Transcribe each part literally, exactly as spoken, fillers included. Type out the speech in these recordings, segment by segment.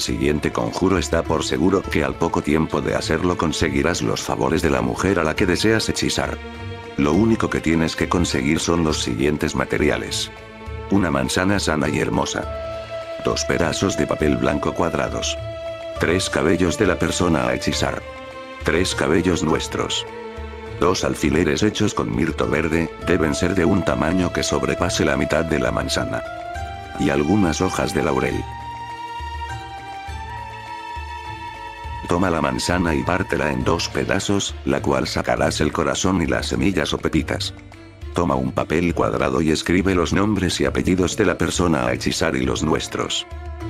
siguiente conjuro está por seguro que al poco tiempo de hacerlo conseguirás los favores de la mujer a la que deseas hechizar. Lo único que tienes que conseguir son los siguientes materiales. Una manzana sana y hermosa. Dos pedazos de papel blanco cuadrados. Tres cabellos de la persona a hechizar. Tres cabellos nuestros. Dos alfileres hechos con mirto verde, deben ser de un tamaño que sobrepase la mitad de la manzana. Y algunas hojas de laurel. Toma la manzana y pártela en dos pedazos, la cual sacarás el corazón y las semillas o pepitas. Toma un papel cuadrado y escribe los nombres y apellidos de la persona a hechizar y los nuestros.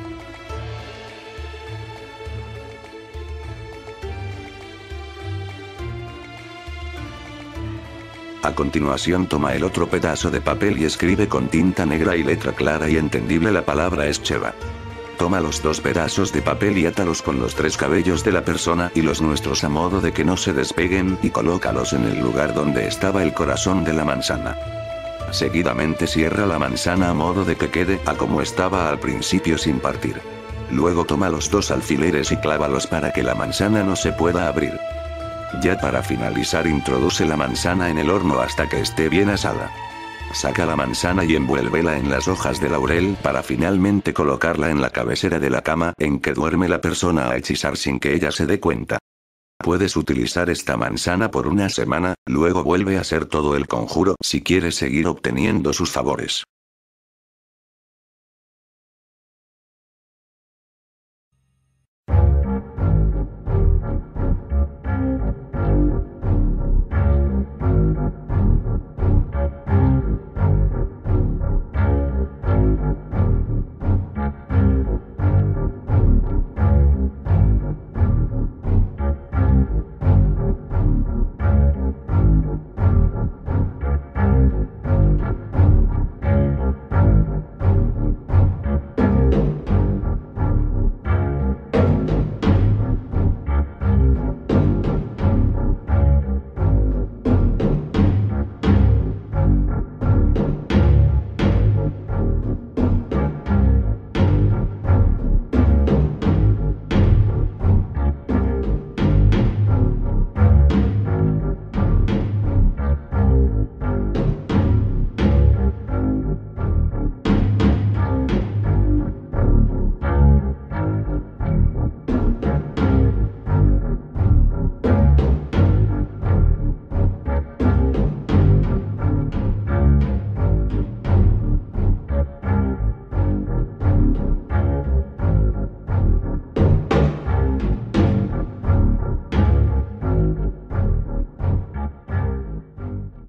A continuación toma el otro pedazo de papel y escribe con tinta negra y letra clara y entendible la palabra Escheva. Toma los dos pedazos de papel y átalos con los tres cabellos de la persona y los nuestros a modo de que no se despeguen y colócalos en el lugar donde estaba el corazón de la manzana. Seguidamente cierra la manzana a modo de que quede a como estaba al principio sin partir. Luego toma los dos alfileres y clávalos para que la manzana no se pueda abrir. Ya para finalizar introduce la manzana en el horno hasta que esté bien asada. Saca la manzana y envuélvela en las hojas de laurel para finalmente colocarla en la cabecera de la cama en que duerme la persona a hechizar sin que ella se dé cuenta. Puedes utilizar esta manzana por una semana, luego vuelve a hacer todo el conjuro si quieres seguir obteniendo sus favores.